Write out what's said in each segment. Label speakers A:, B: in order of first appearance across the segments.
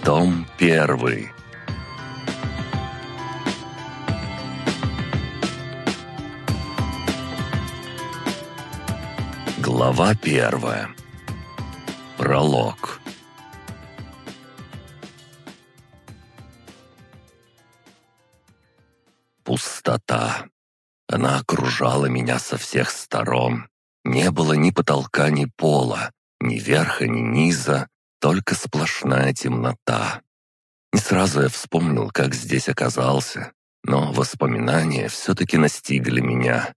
A: Том 1. Глава 1. Пролог. Пустота. Она окружала меня со всех сторон. Не было ни потолка, ни пола, ни верха, ни низа, только сплошная темнота. Не сразу я вспомнил, как здесь оказался, но воспоминания все-таки настигли меня.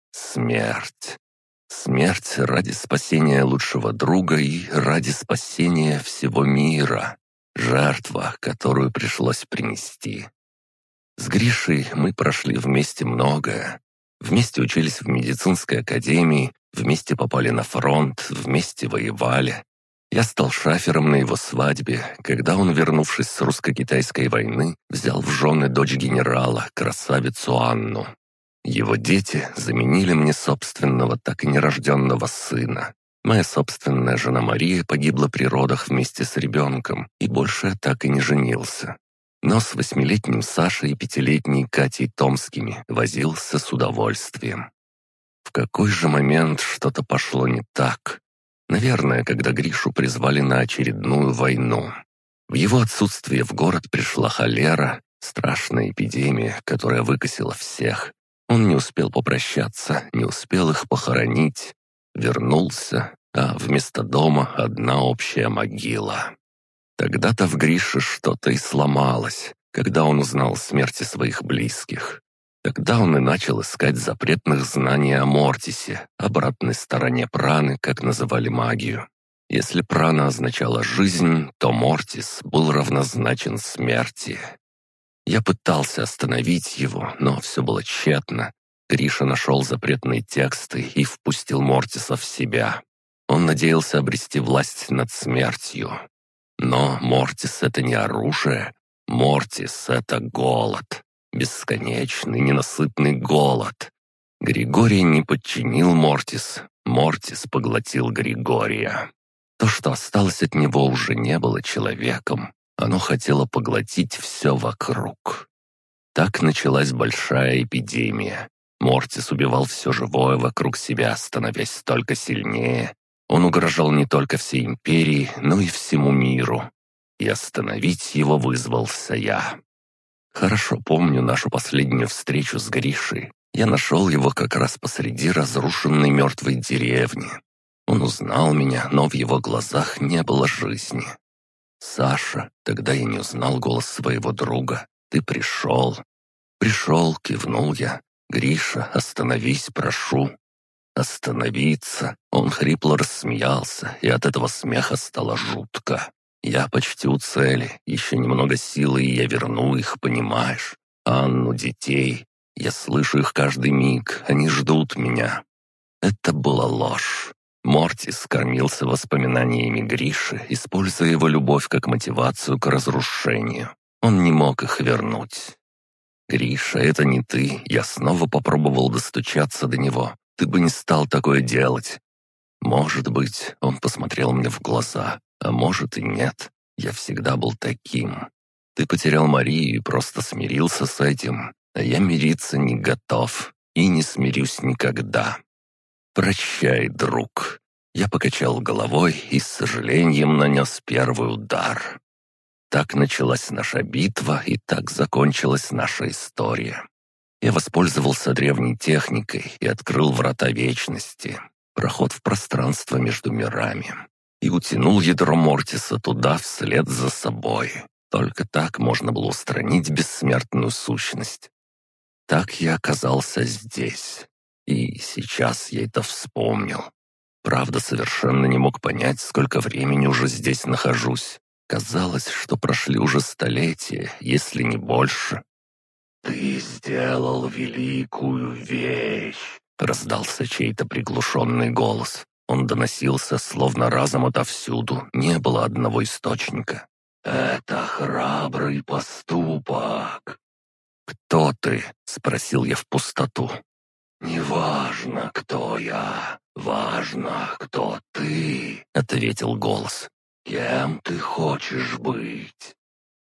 A: Смерть. Смерть ради спасения лучшего друга и ради спасения всего мира. Жертва, которую пришлось принести. С Гришей мы прошли вместе многое. Вместе учились в медицинской академии, вместе попали на фронт, вместе воевали. Я стал шафером на его свадьбе, когда он, вернувшись с русско-китайской войны, взял в жены дочь генерала, красавицу Анну. Его дети заменили мне собственного, так и нерожденного сына. Моя собственная жена Мария погибла при родах вместе с ребенком, и больше я так и не женился. Но с 8-летним Сашей и 5-летней Катей Томскими возился с удовольствием. В какой же момент что-то пошло не так? Наверное, когда Гришу призвали на очередную войну. В его отсутствие в город пришла холера, страшная эпидемия, которая выкосила всех. Он не успел попрощаться, не успел их похоронить. Вернулся, а вместо дома одна общая могила. Тогда-то в Грише что-то и сломалось, когда он узнал о смерти своих близких. Тогда он и начал искать запретных знаний о Мортисе, обратной стороне праны, как называли магию. Если прана означала жизнь, то Мортис был равнозначен смерти. Я пытался остановить его, но все было тщетно. Гриша нашел запретные тексты и впустил Мортиса в себя. Он надеялся обрести власть над смертью. Но Мортис — это не оружие. Мортис — это голод. Бесконечный, ненасытный голод. Григорий не подчинил Мортис. Мортис поглотил Григория. То, что осталось от него, уже не было человеком. Оно хотело поглотить все вокруг. Так началась большая эпидемия. Мортис убивал все живое вокруг себя, становясь только сильнее. Он угрожал не только всей империи, но и всему миру. И остановить его вызвался я. Хорошо помню нашу последнюю встречу с Гришей. Я нашел его как раз посреди разрушенной мертвой деревни. Он узнал меня, но в его глазах не было жизни. «Саша, тогда я не узнал голос своего друга. Ты пришел». «Пришел», — кивнул я. «Гриша, остановись, прошу». «Остановиться?» Он хрипло рассмеялся, и от этого смеха стало жутко. «Я почти у цели, еще немного силы, и я верну их, понимаешь? Анну, детей. Я слышу их каждый миг, они ждут меня». Это была ложь. Мортис кормился воспоминаниями Гриши, используя его любовь как мотивацию к разрушению. Он не мог их вернуть. «Гриша, это не ты. Я снова попробовал достучаться до него. Ты бы не стал такое делать». «Может быть», — он посмотрел мне в глаза, «а может и нет. Я всегда был таким. Ты потерял Марию и просто смирился с этим, а я мириться не готов и не смирюсь никогда. Прощай, друг». Я покачал головой и с сожалением нанес первый удар. Так началась наша битва, и так закончилась наша история. Я воспользовался древней техникой и открыл врата вечности, проход в пространство между мирами, и утянул ядро Мортиса туда вслед за собой. Только так можно было устранить бессмертную сущность. Так я оказался здесь. И сейчас я это вспомнил. Правда, совершенно не мог понять, сколько времени уже здесь нахожусь. Казалось, что прошли уже столетия, если не больше. «Ты сделал великую вещь!» — раздался чей-то приглушенный голос. Он доносился, словно разом отовсюду, не было одного источника. «Это храбрый поступок!» «Кто ты?» — спросил я в пустоту. «Неважно, кто я, важно, кто ты», — ответил голос. «Кем ты хочешь быть?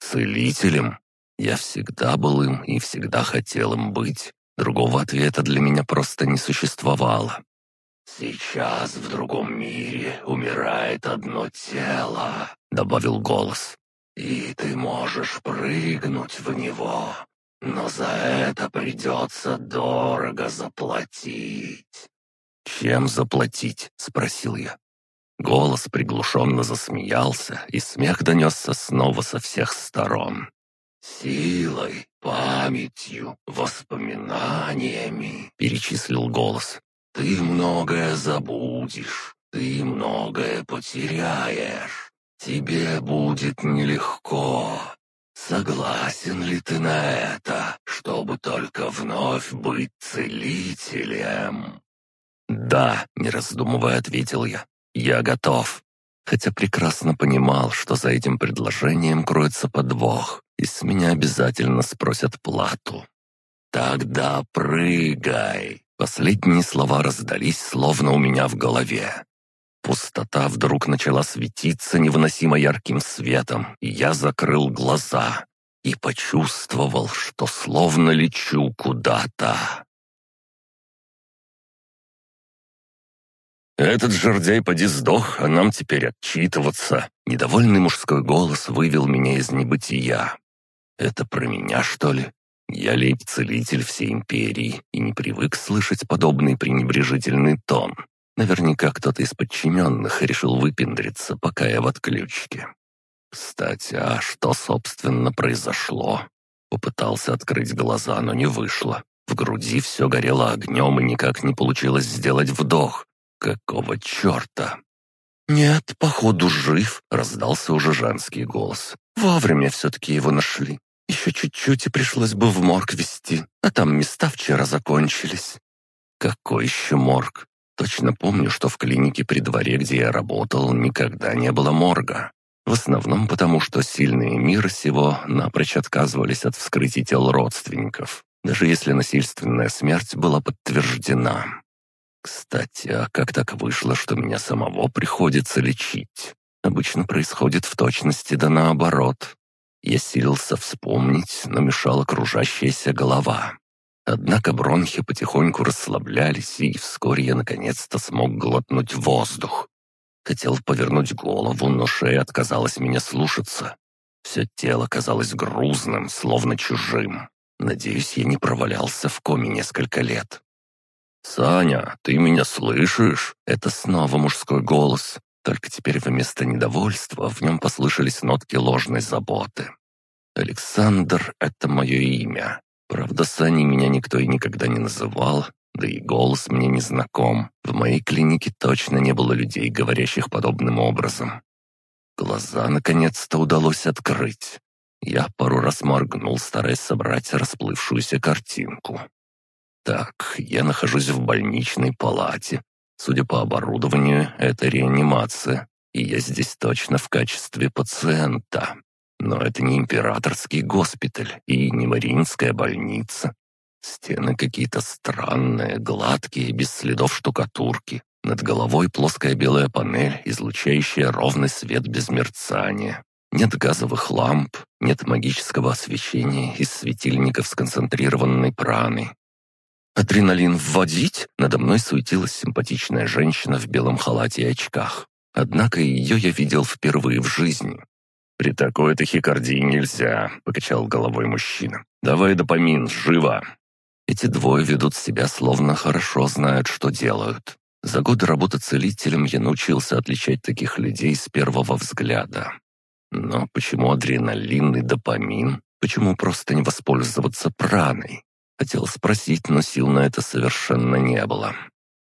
A: Целителем? Я всегда был им и всегда хотел им быть. Другого ответа для меня просто не существовало. «Сейчас в другом мире умирает одно тело», — добавил голос. «И ты можешь прыгнуть в него, но за это придется дорого заплатить». «Чем заплатить?» — спросил я. Голос приглушенно засмеялся, и смех донесся снова со всех сторон. «Силой, памятью, воспоминаниями», — перечислил голос. «Ты многое забудешь, ты многое потеряешь. Тебе будет нелегко. Согласен ли ты на это, чтобы только вновь быть целителем?» «Да», — не раздумывая ответил я. «Я готов». Хотя прекрасно понимал, что за этим предложением кроется подвох, и с меня обязательно спросят плату. «Тогда прыгай!» Последние слова раздались, словно у меня в голове. Пустота вдруг начала светиться невыносимо ярким светом, и я закрыл глаза и почувствовал, что словно лечу куда-то. «Этот жердяй поди сдох, а нам теперь отчитываться!» Недовольный мужской голос вывел меня из небытия. «Это про меня, что ли? Я лейб-целитель всей империи и не привык слышать подобный пренебрежительный тон. Наверняка кто-то из подчиненных решил выпендриться, пока я в отключке. Кстати, а что, собственно, произошло?» Попытался открыть глаза, но не вышло. В груди все горело огнем, и никак не получилось сделать вдох. «Какого черта?» «Нет, походу, жив», — раздался уже женский голос. «Вовремя все-таки его нашли. Еще чуть-чуть и пришлось бы в морг везти, а там места вчера закончились». «Какой еще морг? Точно помню, что в клинике при дворе, где я работал, никогда не было морга. В основном потому, что сильные мира сего напрочь отказывались от вскрытия тел родственников, даже если насильственная смерть была подтверждена. Кстати, а как так вышло, что меня самого приходится лечить? Обычно происходит в точности да наоборот. Я силился вспомнить, но мешала кружащаяся голова. Однако бронхи потихоньку расслаблялись, и вскоре я наконец-то смог глотнуть воздух. Хотел повернуть голову, но шея отказалась меня слушаться. Все тело казалось грузным, словно чужим. Надеюсь, я не провалялся в коме несколько лет. «Саня, ты меня слышишь?» Это снова мужской голос. Только теперь вместо недовольства в нем послышались нотки ложной заботы. Александр — это мое имя. Правда, Саней меня никто и никогда не называл, да и голос мне не знаком. В моей клинике точно не было людей, говорящих подобным образом. Глаза наконец-то удалось открыть. Я пару раз моргнул, стараясь собрать расплывшуюся картинку. Так, я нахожусь в больничной палате. Судя по оборудованию, это реанимация, и я здесь точно в качестве пациента. Но это не императорский госпиталь и не Мариинская больница. Стены какие-то странные, гладкие, без следов штукатурки. Над головой плоская белая панель, излучающая ровный свет без мерцания. Нет газовых ламп, нет магического освещения из светильников с концентрированной праной. «Адреналин вводить?» Надо мной суетилась симпатичная женщина в белом халате и очках. Однако ее я видел впервые в жизни. «При такой тахикардии нельзя», — покачал головой мужчина. «Давай допамин, живо!» Эти двое ведут себя, словно хорошо знают, что делают. За годы работы целителем я научился отличать таких людей с первого взгляда. Но почему адреналин и допамин? Почему просто не воспользоваться праной? Хотел спросить, но сил на это совершенно не было.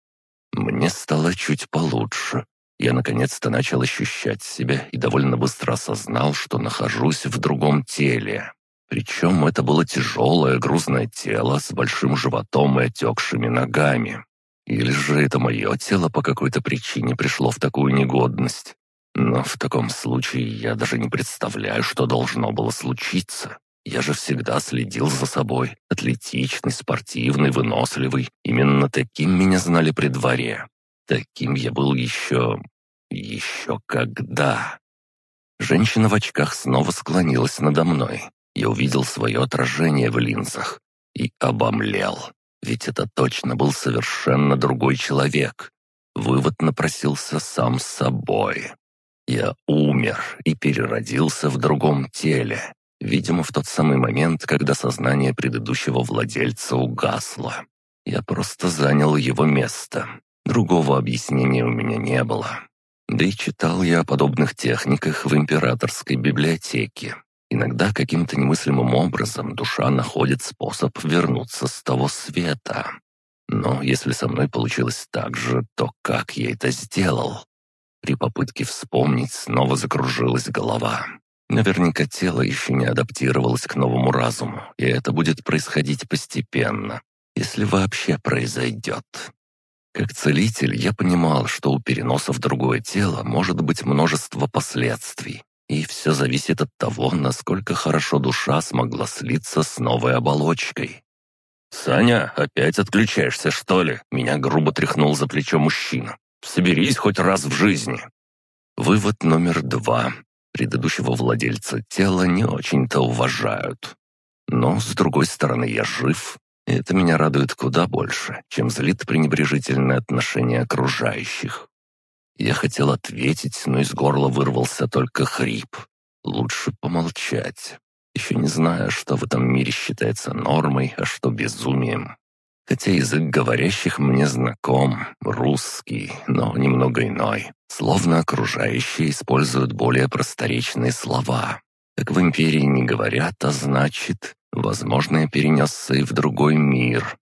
A: Мне стало чуть получше. Я наконец-то начал ощущать себя и довольно быстро осознал, что нахожусь в другом теле. Причем это было тяжелое, грузное тело с большим животом и отекшими ногами. Или же это мое тело по какой-то причине пришло в такую негодность. Но в таком случае я даже не представляю, что должно было случиться. Я же всегда следил за собой. Атлетичный, спортивный, выносливый. Именно таким меня знали при дворе. Таким я был еще когда. Женщина в очках снова склонилась надо мной. Я увидел свое отражение в линзах и обомлел. Ведь это точно был совершенно другой человек. Вывод напросился сам собой. Я умер и переродился в другом теле. Видимо, в тот самый момент, когда сознание предыдущего владельца угасло. Я просто занял его место. Другого объяснения у меня не было. Да и читал я о подобных техниках в императорской библиотеке. Иногда каким-то немыслимым образом душа находит способ вернуться с того света. Но если со мной получилось так же, то как я это сделал? При попытке вспомнить снова закружилась голова. Наверняка тело еще не адаптировалось к новому разуму, и это будет происходить постепенно, если вообще произойдет. Как целитель я понимал, что у переноса в другое тело может быть множество последствий, и все зависит от того, насколько хорошо душа смогла слиться с новой оболочкой. «Саня, опять отключаешься, что ли?» Меня грубо тряхнул за плечо мужчина. «Соберись хоть раз в жизни». Вывод номер 2. Предыдущего владельца тела не очень-то уважают. Но, с другой стороны, я жив, и это меня радует куда больше, чем злит пренебрежительное отношение окружающих. Я хотел ответить, но из горла вырвался только хрип. Лучше помолчать. Еще не знаю, что в этом мире считается нормой, а что безумием. Хотя язык говорящих мне знаком, русский, но немного иной. Словно окружающие используют более просторечные слова. Так в империи не говорят, а значит, возможно, я перенесся и в другой мир.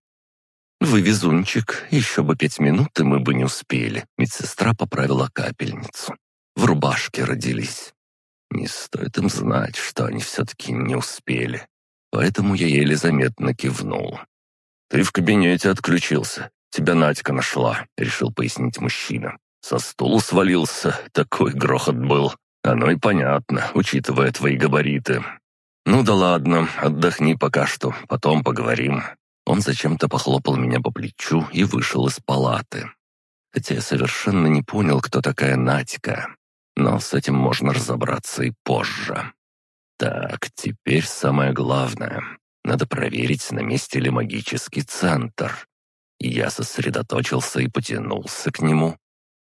A: «Вы везунчик, еще бы 5 минут, и мы бы не успели». Медсестра поправила капельницу. «В рубашке родились». Не стоит им знать, что они все-таки не успели. Поэтому я еле заметно кивнул. «Ты в кабинете отключился. Тебя Надька нашла», — решил пояснить мужчина. «Со стула свалился, такой грохот был. Оно и понятно, учитывая твои габариты. Ну да ладно, отдохни пока что, потом поговорим». Он зачем-то похлопал меня по плечу и вышел из палаты. Хотя я совершенно не понял, кто такая Надька. Но с этим можно разобраться и позже. Так, теперь самое главное. Надо проверить, на месте ли магический центр. И я сосредоточился и потянулся к нему.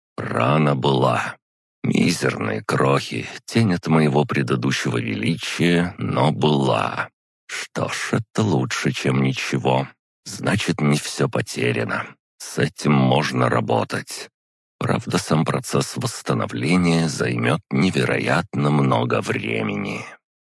A: Рана была. Мизерные крохи, тень от моего предыдущего величия, но была. Что ж, это лучше, чем ничего. Значит, не все потеряно. С этим можно работать. Правда, сам процесс восстановления займет невероятно много времени.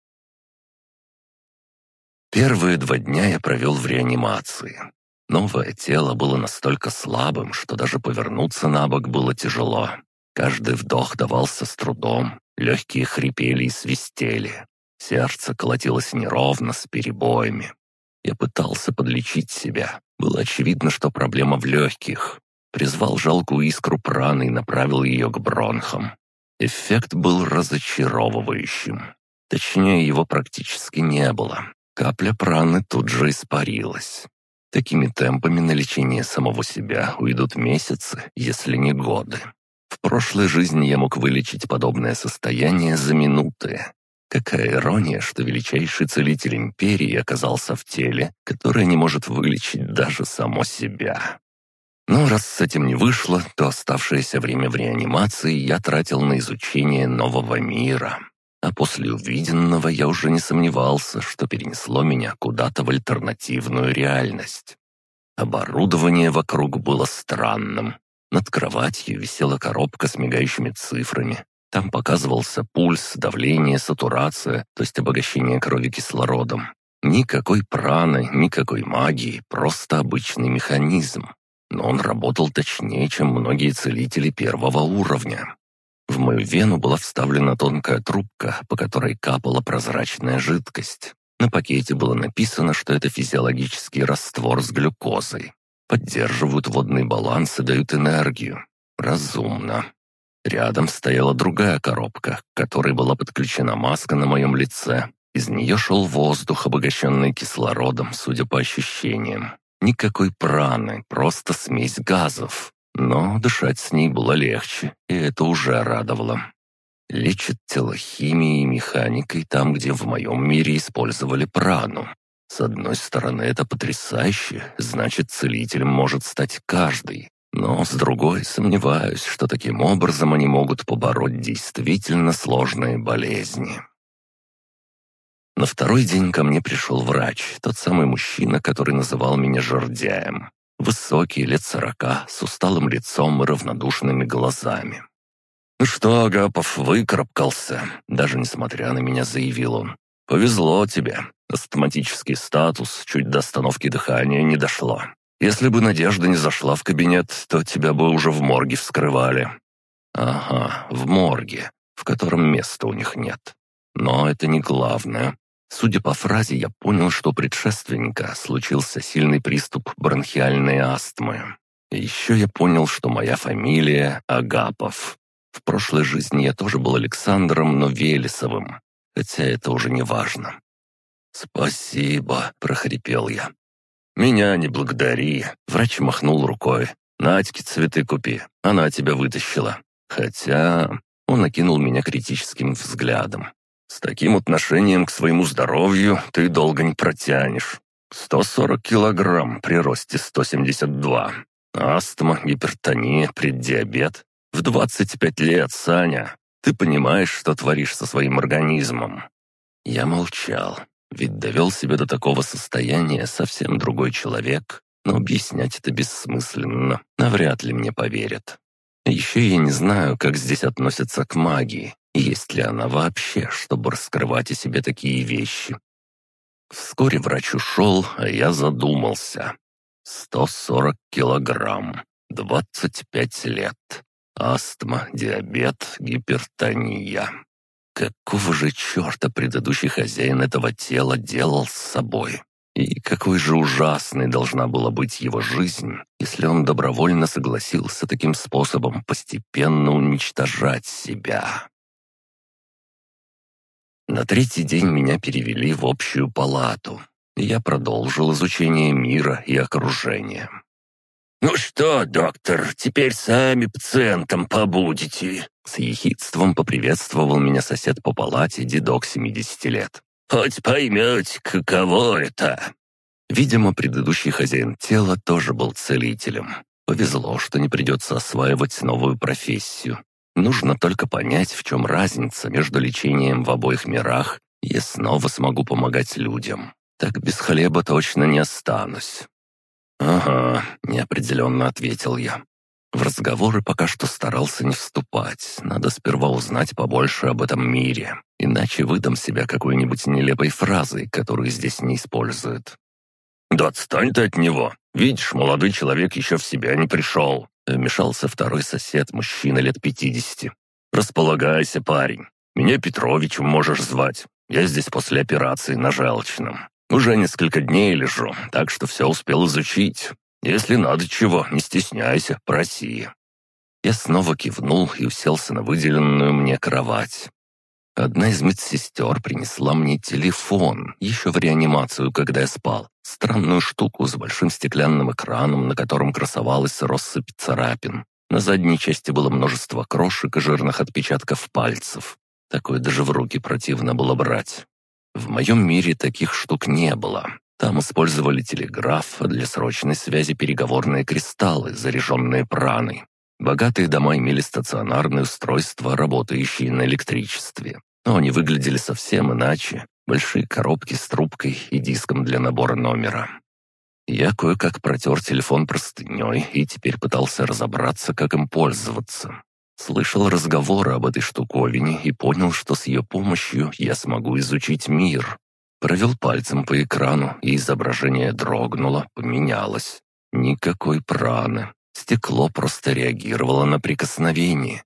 A: Первые 2 дня я провел в реанимации. Новое тело было настолько слабым, что даже повернуться на бок было тяжело. Каждый вдох давался с трудом, легкие хрипели и свистели. Сердце колотилось неровно, с перебоями. Я пытался подлечить себя. Было очевидно, что проблема в легких. Призвал жалкую искру праны и направил ее к бронхам. Эффект был разочаровывающим. Точнее, его практически не было. Капля праны тут же испарилась. Такими темпами на лечение самого себя уйдут месяцы, если не годы. В прошлой жизни я мог вылечить подобное состояние за минуты. Какая ирония, что величайший целитель империи оказался в теле, которое не может вылечить даже само себя. Но раз с этим не вышло, то оставшееся время в реанимации я тратил на изучение нового мира. А после увиденного я уже не сомневался, что перенесло меня куда-то в альтернативную реальность. Оборудование вокруг было странным. Над кроватью висела коробка с мигающими цифрами. Там показывался пульс, давление, сатурация, то есть обогащение крови кислородом. Никакой праны, никакой магии, просто обычный механизм. Но он работал точнее, чем многие целители 1-го уровня. В мою вену была вставлена тонкая трубка, по которой капала прозрачная жидкость. На пакете было написано, что это физиологический раствор с глюкозой. Поддерживают водный баланс и дают энергию. Разумно. Рядом стояла другая коробка, к которой была подключена маска на моем лице. Из нее шел воздух, обогащенный кислородом, судя по ощущениям. Никакой праны, просто смесь газов. Но дышать с ней было легче, и это уже радовало. Лечит тело химией и механикой там, где в моем мире использовали прану. С одной стороны, это потрясающе, значит, целителем может стать каждый. Но с другой, сомневаюсь, что таким образом они могут побороть действительно сложные болезни. На второй день ко мне пришел врач, тот самый мужчина, который называл меня жердяем. Высокий, лет 40, с усталым лицом и равнодушными глазами. «Ну что, Агапов, выкарабкался?» Даже несмотря на меня, заявил он. «Повезло тебе. Астматический статус чуть до остановки дыхания не дошло. Если бы Надежда не зашла в кабинет, то тебя бы уже в морге вскрывали». «Ага, в морге, в котором места у них нет. Но это не главное. Судя по фразе, я понял, что у предшественника случился сильный приступ бронхиальной астмы. И еще я понял, что моя фамилия Агапов. В прошлой жизни я тоже был Александром, но Велесовым, хотя это уже не важно. «Спасибо», — прохрипел я. «Меня не благодари», — врач махнул рукой. «Надьке цветы купи, она тебя вытащила. Хотя...» — он окинул меня критическим взглядом. «С таким отношением к своему здоровью ты долго не протянешь. 140 килограмм при росте 172. Астма, гипертония, преддиабет. В 25 лет, Саня. Ты понимаешь, что творишь со своим организмом?» Я молчал, ведь довел себя до такого состояния совсем другой человек, но объяснять это бессмысленно, навряд ли мне поверят. Еще я не знаю, как здесь относятся к магии, и есть ли она вообще, чтобы раскрывать о себе такие вещи. Вскоре врач ушел, а я задумался. 140 килограмм, 25 лет. Астма, диабет, гипертония. Какого же черта предыдущий хозяин этого тела делал с собой? И какой же ужасной должна была быть его жизнь, если он добровольно согласился таким способом постепенно уничтожать себя? На третий день меня перевели в общую палату, и я продолжил изучение мира и окружения. «Ну что, доктор, теперь сами пациентом побудете?» С ехидством поприветствовал меня сосед по палате, дедок 70 лет. «Хоть поймете, каково это!» Видимо, предыдущий хозяин тела тоже был целителем. Повезло, что не придется осваивать новую профессию. Нужно только понять, в чем разница между лечением в обоих мирах, и я снова смогу помогать людям. Так без хлеба точно не останусь. «Ага», — неопределенно ответил я. В разговоры пока что старался не вступать. Надо сперва узнать побольше об этом мире, иначе выдам себя какой-нибудь нелепой фразой, которую здесь не используют. «Да отстань ты от него! Видишь, молодой человек еще в себя не пришел!» Вмешался второй сосед, мужчина лет 50. «Располагайся, парень. Меня Петровичем можешь звать. Я здесь после операции на желчном. Уже несколько дней лежу, так что все успел изучить. Если надо чего, не стесняйся, проси». Я снова кивнул и уселся на выделенную мне кровать. Одна из медсестер принесла мне телефон, еще в реанимацию, когда я спал. Странную штуку с большим стеклянным экраном, на котором красовалась россыпь царапин. На задней части было множество крошек и жирных отпечатков пальцев. Такое даже в руки противно было брать. В моем мире таких штук не было. Там использовали телеграф, а для срочной связи переговорные кристаллы, заряженные праной. Богатые дома имели стационарные устройства, работающие на электричестве. Но они выглядели совсем иначе. Большие коробки с трубкой и диском для набора номера. Я кое-как протер телефон простыней и теперь пытался разобраться, как им пользоваться. Слышал разговоры об этой штуковине и понял, что с ее помощью я смогу изучить мир. Провел пальцем по экрану, и изображение дрогнуло, поменялось. Никакой праны. Стекло просто реагировало на прикосновение.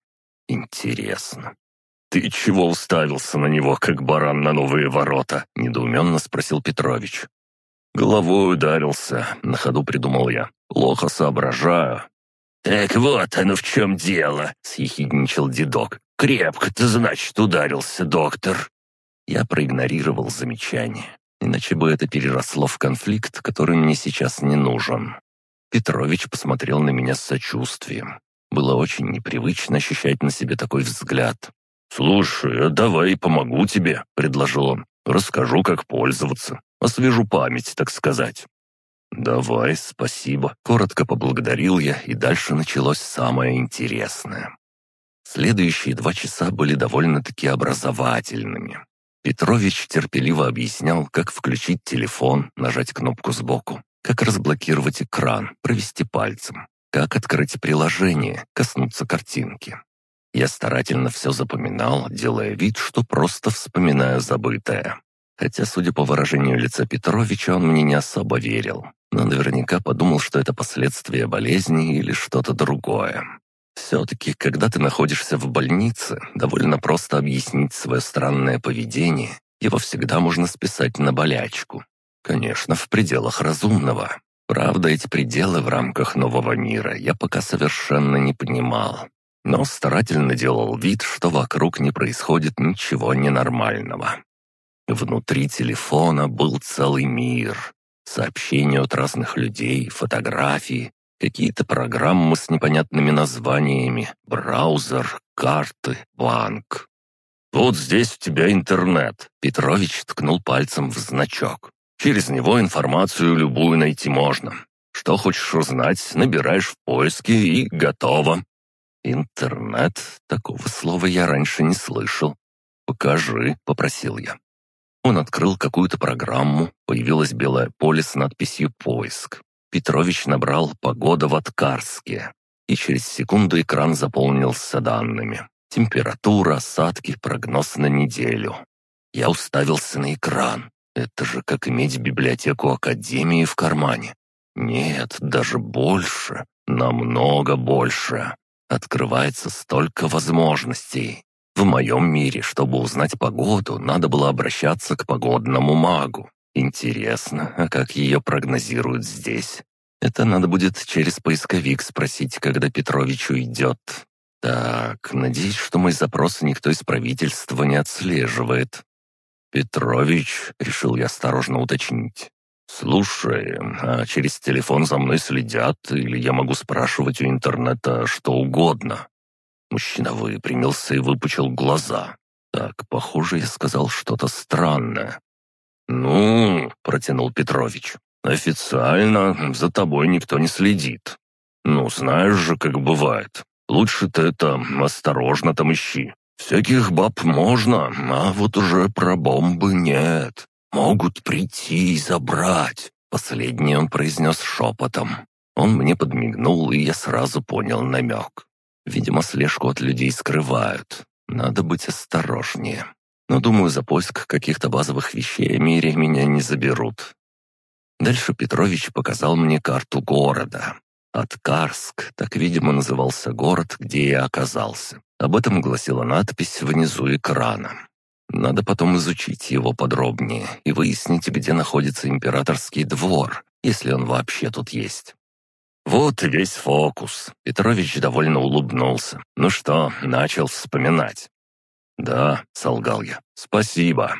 A: Интересно. «Ты чего уставился на него, как баран на новые ворота?» — недоуменно спросил Петрович. «Головой ударился», — на ходу придумал я. «Плохо соображаю». «Так вот оно в чем дело», — съехидничал дедок. «Крепко ты, значит, ударился, доктор». Я проигнорировал замечание, иначе бы это переросло в конфликт, который мне сейчас не нужен. Петрович посмотрел на меня с сочувствием. Было очень непривычно ощущать на себе такой взгляд. «Слушай, а давай помогу тебе», — предложил он. «Расскажу, как пользоваться. Освежу память, так сказать». «Давай, спасибо», — коротко поблагодарил я, и дальше началось самое интересное. Следующие 2 часа были довольно-таки образовательными. Петрович терпеливо объяснял, как включить телефон, нажать кнопку сбоку, как разблокировать экран, провести пальцем, как открыть приложение, коснуться картинки. Я старательно все запоминал, делая вид, что просто вспоминаю забытое. Хотя, судя по выражению лица Петровича, он мне не особо верил, но наверняка подумал, что это последствия болезни или что-то другое. Все-таки, когда ты находишься в больнице, довольно просто объяснить свое странное поведение, его всегда можно списать на болячку. Конечно, в пределах разумного. Правда, эти пределы в рамках нового мира я пока совершенно не понимал. Но старательно делал вид, что вокруг не происходит ничего ненормального. Внутри телефона был целый мир. Сообщения от разных людей, фотографии, какие-то программы с непонятными названиями, браузер, карты, банк. «Вот здесь у тебя интернет», — Петрович ткнул пальцем в значок. «Через него информацию любую найти можно. Что хочешь узнать, набираешь в поиске и готово». «Интернет? Такого слова я раньше не слышал». «Покажи», — попросил я. Он открыл какую-то программу, появилось белое поле с надписью «Поиск». Петрович набрал «Погода в Аткарске», и через секунду экран заполнился данными. Температура, осадки, прогноз на неделю. Я уставился на экран. Это же как иметь библиотеку Академии в кармане. Нет, даже больше, намного больше. Открывается столько возможностей. В моем мире, чтобы узнать погоду, надо было обращаться к погодному магу. Интересно, а как ее прогнозируют здесь? Это надо будет через поисковик спросить, когда Петрович уйдет. Так, надеюсь, что мой запрос никто из правительства не отслеживает. «Петрович», — решил я осторожно уточнить. «Слушай, а через телефон за мной следят, или я могу спрашивать у интернета что угодно?» Мужчина выпрямился и выпучил глаза. Так, похоже, я сказал что-то странное. «Ну», — протянул Петрович, — «официально за тобой никто не следит. Ну, знаешь же, как бывает. Лучше ты это осторожно там ищи. Всяких баб можно, а вот уже про бомбы нет. Могут прийти и забрать». Последнее он произнес шепотом. Он мне подмигнул, и я сразу понял намек. Видимо, слежку от людей скрывают. Надо быть осторожнее. Но, думаю, за поиск каких-то базовых вещей о мире меня не заберут. Дальше Петрович показал мне карту города. Аткарск, так, видимо, назывался город, где я оказался. Об этом гласила надпись внизу экрана. Надо потом изучить его подробнее и выяснить, где находится императорский двор, если он вообще тут есть. Вот и весь фокус. Петрович довольно улыбнулся. Ну что, начал вспоминать? «Да», — солгал я, — «спасибо».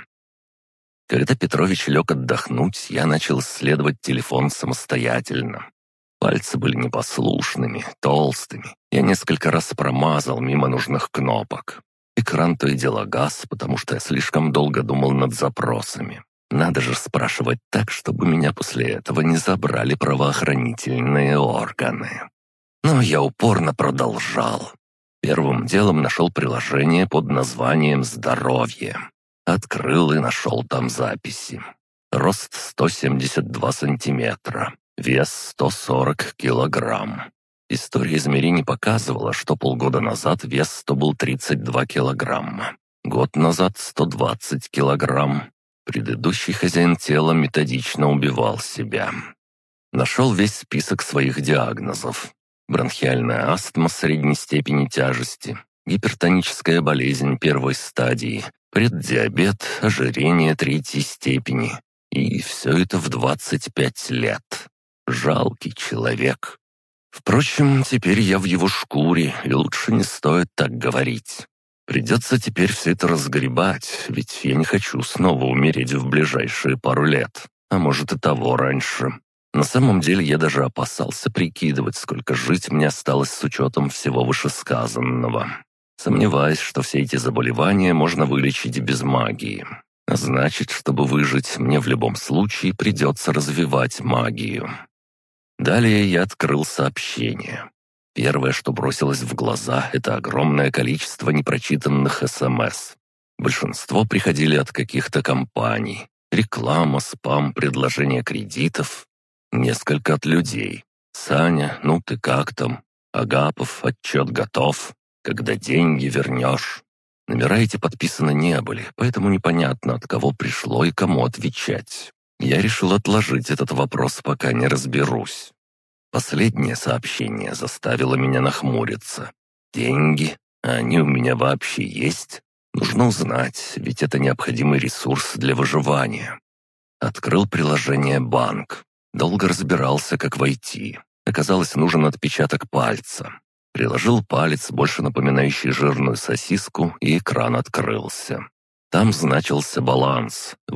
A: Когда Петрович лег отдохнуть, я начал исследовать телефон самостоятельно. Пальцы были непослушными, толстыми. Я несколько раз промазал мимо нужных кнопок. Экран то и дело гас, потому что я слишком долго думал над запросами. Надо же спрашивать так, чтобы меня после этого не забрали правоохранительные органы. Но я упорно продолжал. Первым делом нашел приложение под названием «Здоровье». Открыл и нашел там записи. Рост 172 сантиметра, вес 140 килограмм. История измерений показывала, что полгода назад вес 100 был 32 килограмма. Год назад 120 килограмм. Предыдущий хозяин тела методично убивал себя. Нашел весь список своих диагнозов. Бронхиальная астма средней степени тяжести, гипертоническая болезнь первой стадии, преддиабет, ожирение третьей степени. И все это в 25 лет. Жалкий человек. Впрочем, теперь я в его шкуре, и лучше не стоит так говорить. Придется теперь все это разгребать, ведь я не хочу снова умереть в ближайшие пару лет, а может и того раньше. На самом деле я даже опасался прикидывать, сколько жить мне осталось с учетом всего вышесказанного. Сомневаюсь, что все эти заболевания можно вылечить без магии. А значит, чтобы выжить, мне в любом случае придется развивать магию. Далее я открыл сообщение. Первое, что бросилось в глаза, это огромное количество непрочитанных СМС. Большинство приходили от каких-то компаний. Реклама, спам, предложение кредитов. Несколько от людей. «Саня, ну ты как там?» «Агапов, отчет готов. Когда деньги вернешь?» Номера эти подписаны не были, поэтому непонятно, от кого пришло и кому отвечать. Я решил отложить этот вопрос, пока не разберусь. Последнее сообщение заставило меня нахмуриться. Деньги? А они у меня вообще есть? Нужно узнать, ведь это необходимый ресурс для выживания. Открыл приложение «Банк». Долго разбирался, как войти. Оказалось, нужен отпечаток пальца. Приложил палец, больше напоминающий жирную сосиску, и экран открылся. Там значился баланс —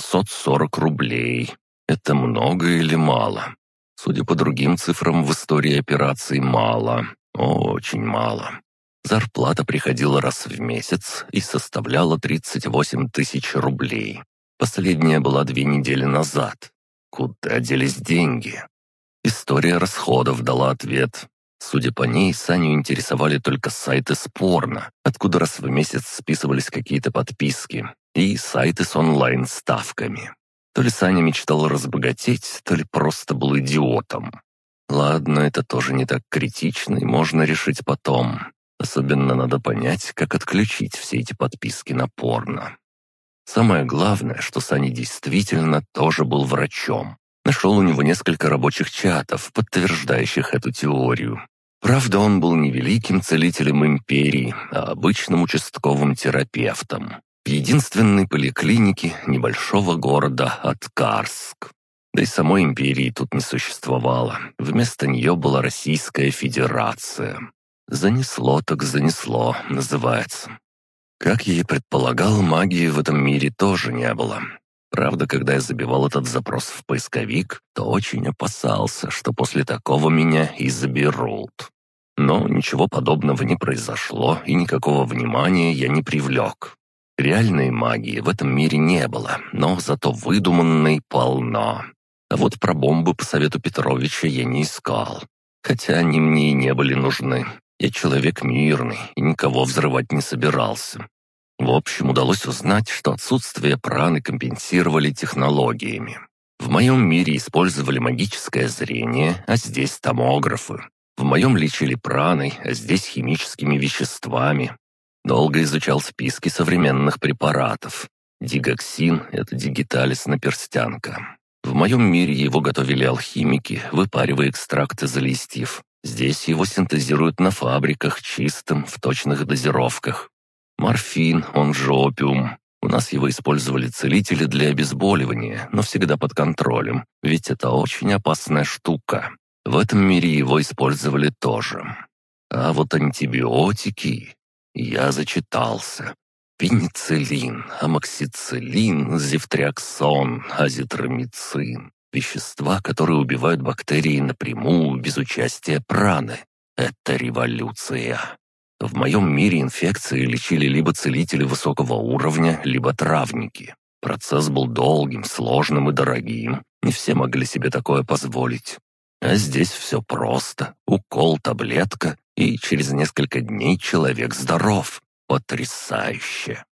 A: 840 рублей. Это много или мало? Судя по другим цифрам, в истории операций мало. Очень мало. Зарплата приходила раз в месяц и составляла 38 тысяч рублей. Последняя была 2 недели назад. Куда делись деньги? История расходов дала ответ. Судя по ней, Саню интересовали только сайты с порно, откуда раз в месяц списывались какие-то подписки, и сайты с онлайн-ставками. То ли Саня мечтал разбогатеть, то ли просто был идиотом. Ладно, это тоже не так критично и можно решить потом. Особенно надо понять, как отключить все эти подписки на порно. Самое главное, что Саня действительно тоже был врачом. Нашел у него несколько рабочих чатов, подтверждающих эту теорию. Правда, он был не великим целителем империи, а обычным участковым терапевтом. В единственной поликлинике небольшого города Аткарск. Да и самой империи тут не существовало. Вместо нее была Российская Федерация. «Занесло так занесло» называется. Как я и предполагал, магии в этом мире тоже не было. Правда, когда я забивал этот запрос в поисковик, то очень опасался, что после такого меня и заберут. Но ничего подобного не произошло, и никакого внимания я не привлек. Реальной магии в этом мире не было, но зато выдуманной полно. А вот про бомбы по совету Петровича я не искал. Хотя они мне и не были нужны. Я человек мирный и никого взрывать не собирался. В общем, удалось узнать, что отсутствие праны компенсировали технологиями. В моем мире использовали магическое зрение, а здесь томографы. В моем лечили праной, а здесь химическими веществами. Долго изучал списки современных препаратов. Дигоксин — это дигиталис-наперстянка. В моем мире его готовили алхимики, выпаривая экстракт из листьев. Здесь его синтезируют на фабриках, чистым, в точных дозировках. Морфин, он же опиум. У нас его использовали целители для обезболивания, но всегда под контролем, ведь это очень опасная штука. В этом мире его использовали тоже. А вот антибиотики... Я зачитался. Пенициллин, амоксициллин, зефтриаксон, азитромицин. Вещества, которые убивают бактерии напрямую, без участия праны. Это революция. В моем мире инфекции лечили либо целители высокого уровня, либо травники. Процесс был долгим, сложным и дорогим. Не все могли себе такое позволить. А здесь все просто. Укол, таблетка, и через несколько дней человек здоров. Потрясающе.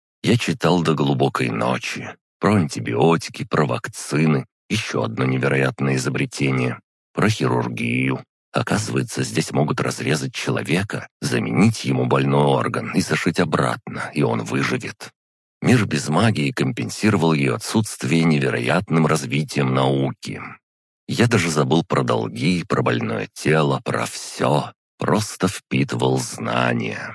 A: Я читал до глубокой ночи. Про антибиотики, про вакцины. Еще одно невероятное изобретение. Про хирургию. Оказывается, здесь могут разрезать человека, заменить ему больной орган и зашить обратно, и он выживет. Мир без магии компенсировал ее отсутствие невероятным развитием науки. Я даже забыл про долги, про больное тело, про все. Просто впитывал знания.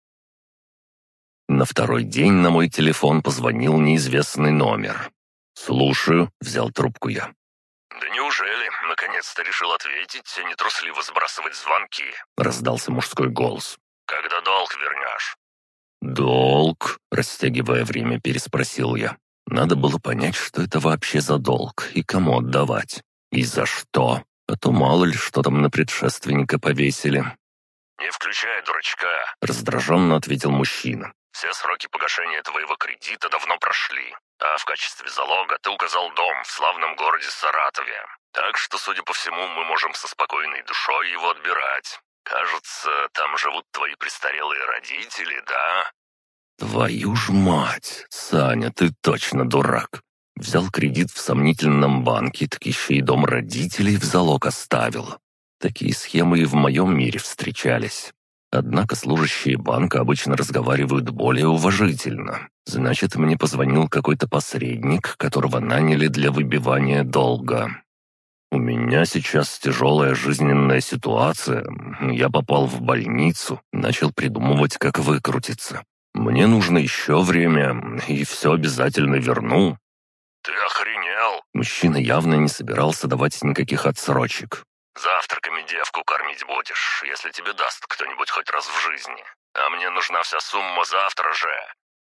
A: На второй день на мой телефон позвонил неизвестный номер. «Слушаю», — взял трубку я.
B: «Да неужели? Наконец-то решил ответить, а не трусливо сбрасывать звонки?»
A: — раздался мужской голос.
B: «Когда долг вернешь?»
A: «Долг?» — растягивая время, переспросил я. Надо было понять, что это вообще за долг и кому отдавать. И за что? А то мало ли, что там на предшественника повесили.
B: «Не включай дурачка», —
A: раздраженно ответил мужчина.
B: «все сроки погашения твоего кредита давно прошли, а в качестве залога ты указал дом в славном городе Саратове. Так что, судя по всему, мы можем со спокойной душой его отбирать. Кажется, там живут твои престарелые родители, да?»
A: «Твою ж мать! Саня, ты точно дурак! Взял кредит в сомнительном банке, так еще и дом родителей в залог оставил. Такие схемы и в моем мире встречались. Однако служащие банка обычно разговаривают более уважительно. Значит, мне позвонил какой-то посредник, которого наняли для выбивания долга. У меня сейчас тяжелая жизненная ситуация. Я попал в больницу, начал придумывать, как выкрутиться. Мне нужно еще время, и все обязательно верну».
B: «Ты охренел?»
A: Мужчина явно не собирался давать никаких отсрочек.
B: «Завтраками девку кормить будешь, если тебе даст кто-нибудь хоть раз в жизни. А мне нужна вся сумма завтра же».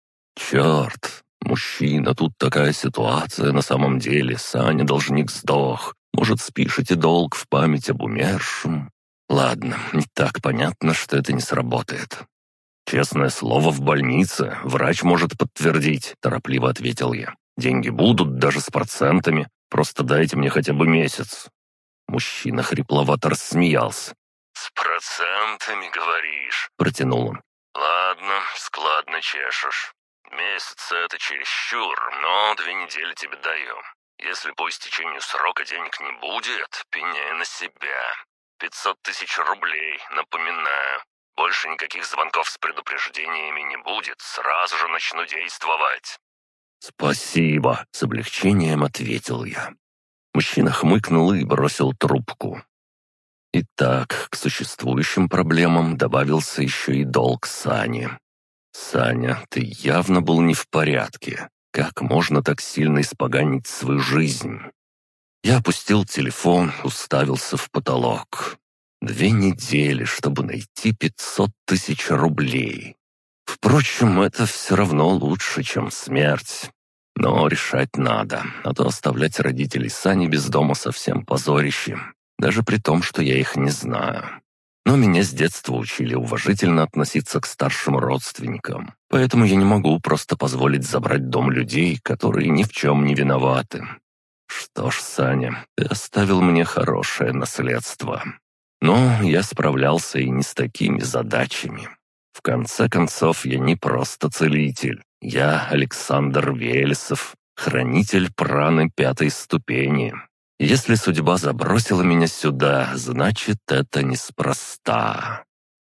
A: «Черт, мужчина, тут такая ситуация на самом деле. Саня, должник, сдох. Может, спишите долг в память об умершем? Ладно, и так понятно, что это не сработает». «Честное слово, в больнице. Врач может подтвердить», — торопливо ответил я. «Деньги будут, даже с процентами. Просто дайте мне хотя бы месяц». Мужчина хрипловато рассмеялся.
B: «С процентами, говоришь?» —
A: Протянул он.
B: «Ладно, складно чешешь. Месяц — это чересчур, но 2 недели тебе даем. Если по истечению срока денег не будет, пеняй на себя. 500 000 рублей, напоминаю. Больше никаких звонков с предупреждениями не будет, сразу же начну действовать».
A: «Спасибо», — с облегчением ответил я. Мужчина хмыкнул и бросил трубку. Итак, к существующим проблемам добавился еще и долг Сани. «Саня, ты явно был не в порядке. Как можно так сильно испоганить свою жизнь?» Я опустил телефон, уставился в потолок. 2 недели, чтобы найти 500 000 рублей. Впрочем, это все равно лучше, чем смерть. Но решать надо, а то оставлять родителей Сани без дома совсем позорище. Даже при том, что я их не знаю. Но меня с детства учили уважительно относиться к старшим родственникам. Поэтому я не могу просто позволить забрать дом людей, которые ни в чем не виноваты. Что ж, Саня, ты оставил мне хорошее наследство. Но я справлялся и не с такими задачами. В конце концов, я не просто целитель. Я Александр Велесов, хранитель праны 5-й ступени. Если судьба забросила меня сюда, значит, это неспроста.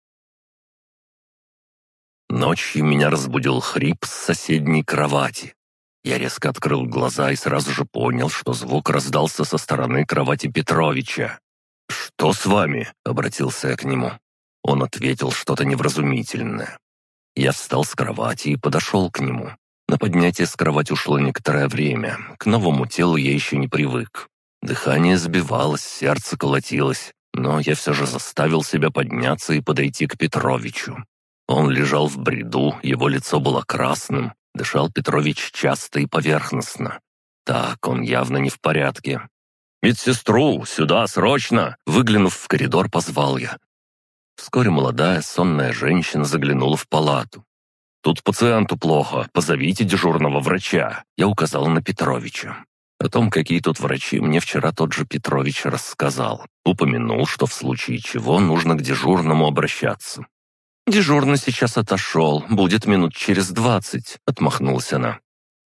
A: Ночью меня разбудил хрип с соседней кровати. Я резко открыл глаза и сразу же понял, что звук раздался со стороны кровати Петровича. «Что с вами?» — обратился я к нему. Он ответил что-то невразумительное. Я встал с кровати и подошел к нему. На поднятие с кровати ушло некоторое время. К новому телу я еще не привык. Дыхание сбивалось, сердце колотилось, но я все же заставил себя подняться и подойти к Петровичу. Он лежал в бреду, его лицо было красным, дышал Петрович часто и поверхностно. Так, он явно не в порядке. «Медсестру! Сюда, срочно!» Выглянув в коридор, позвал я. Вскоре молодая, сонная женщина заглянула в палату. «Тут пациенту плохо, позовите дежурного врача», — я указал на Петровича. О том, какие тут врачи, мне вчера тот же Петрович рассказал. Упомянул, что в случае чего нужно к дежурному обращаться. «Дежурный сейчас отошел, будет минут через 20», — отмахнулась она.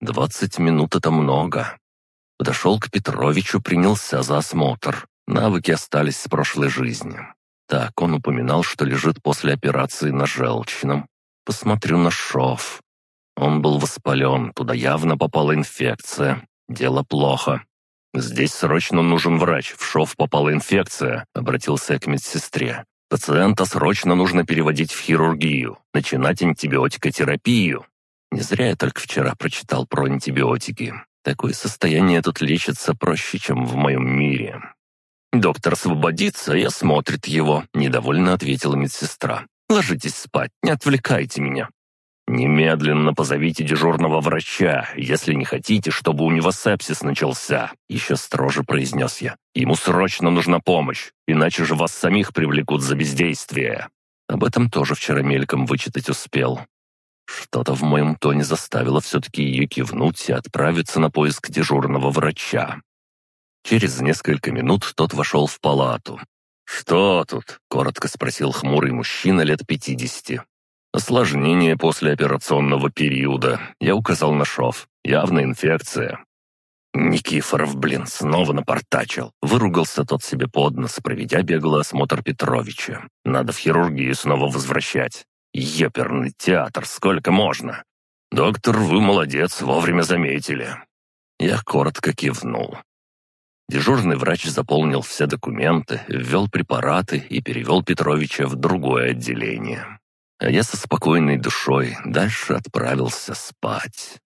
A: 20 минут — это много. Подошел к Петровичу, принялся за осмотр. Навыки остались с прошлой жизни. Так, он упоминал, что лежит после операции на желчном. Посмотрю на шов. Он был воспален, туда явно попала инфекция. Дело плохо. «Здесь срочно нужен врач, в шов попала инфекция», — обратился я к медсестре. «Пациента срочно нужно переводить в хирургию, начинать антибиотикотерапию». Не зря я только вчера прочитал про антибиотики. Такое состояние тут лечится проще, чем в моем мире. «Доктор освободится и осмотрит его», — недовольно ответила медсестра. «Ложитесь спать, не отвлекайте меня». «Немедленно позовите дежурного врача, если не хотите, чтобы у него сепсис начался», — еще строже произнес я. «Ему срочно нужна помощь, иначе же вас самих привлекут за бездействие». Об этом тоже вчера мельком вычитать успел. Что-то в моем тоне заставило все-таки ее кивнуть и отправиться на поиск дежурного врача. Через несколько минут тот вошел в палату. «Что тут?» — коротко спросил хмурый мужчина лет 50. «Осложнение послеоперационного периода», — я указал на шов. «Явная инфекция». «Никифоров, блин, снова напортачил!» — выругался тот себе под нос, проведя беглый осмотр Петровича. «Надо в хирургию снова возвращать. Ёперный театр, сколько можно?» «Доктор, вы молодец, вовремя заметили». Я коротко кивнул. Дежурный врач заполнил все документы, ввел препараты и перевел Петровича в другое отделение. А я со спокойной душой дальше отправился спать.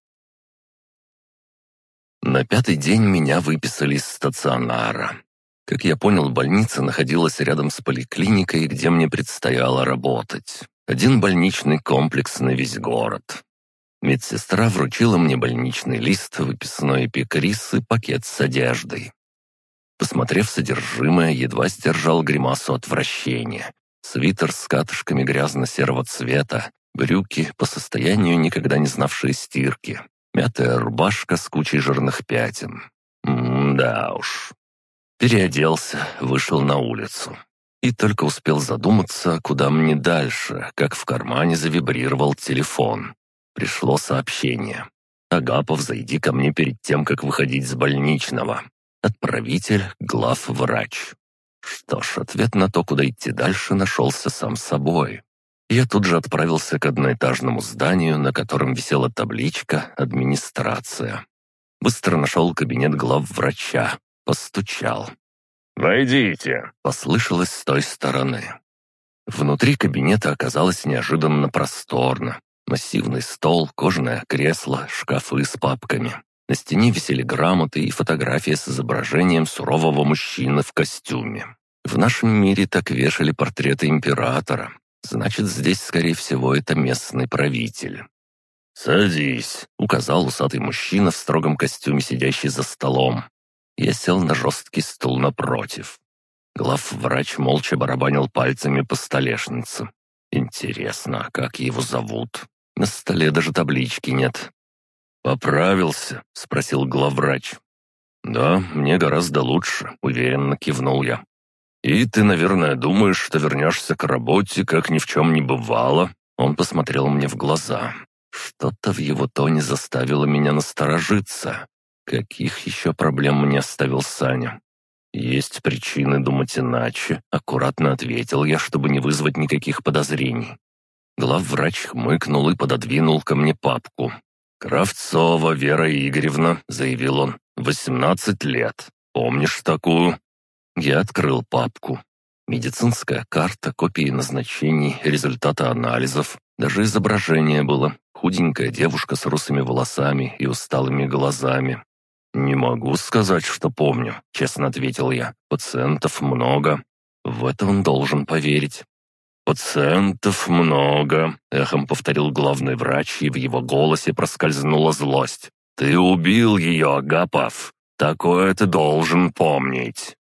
A: На 5-й день меня выписали из стационара. Как я понял, больница находилась рядом с поликлиникой, где мне предстояло работать. Один больничный комплекс на весь город. Медсестра вручила мне больничный лист, выписной эпикриз и пакет с одеждой. Посмотрев содержимое, едва сдержал гримасу отвращения. Свитер с катышками грязно-серого цвета, брюки, по состоянию никогда не знавшие стирки, мятая рубашка с кучей жирных пятен. Да уж. Переоделся, вышел на улицу. И только успел задуматься, куда мне дальше, как в кармане завибрировал телефон. Пришло сообщение. «Агапов, зайди ко мне перед тем, как выходить с больничного. Отправитель — главврач». Что ж, ответ на то, куда идти дальше, нашелся сам собой. Я тут же отправился к одноэтажному зданию, на котором висела табличка «Администрация». Быстро нашел кабинет главврача. Постучал. «Войдите!» — послышалось с той стороны. Внутри кабинета оказалось неожиданно просторно. Массивный стол, кожаное кресло, шкафы с папками. На стене висели грамоты и фотография с изображением сурового мужчины в костюме. В нашем мире так вешали портреты императора. Значит, здесь, скорее всего, это местный правитель. «Садись», — указал усатый мужчина в строгом костюме, сидящий за столом. Я сел на жесткий стул напротив. Главврач молча барабанил пальцами по столешнице. Интересно, как его зовут? На столе даже таблички нет. «Поправился?» — спросил главврач. «Да, мне гораздо лучше», — уверенно кивнул я. «И ты, наверное, думаешь, что вернешься к работе, как ни в чем не бывало?» Он посмотрел мне в глаза. Что-то в его тоне заставило меня насторожиться. Каких еще проблем мне оставил Саня? «Есть причины думать иначе», — аккуратно ответил я, чтобы не вызвать никаких подозрений. Главврач хмыкнул и пододвинул ко мне папку. «Кравцова Вера Игоревна», — заявил он, — «18 лет. Помнишь такую?» Я открыл папку. Медицинская карта, копии назначений, результаты анализов. Даже изображение было. Худенькая девушка с русыми волосами и усталыми глазами. «Не могу сказать, что помню», — честно ответил я. «Пациентов много». В это он должен поверить. «Пациентов много», — эхом повторил главный врач, и в его голосе проскользнула злость. «Ты убил ее, Агапов. Такое ты должен помнить».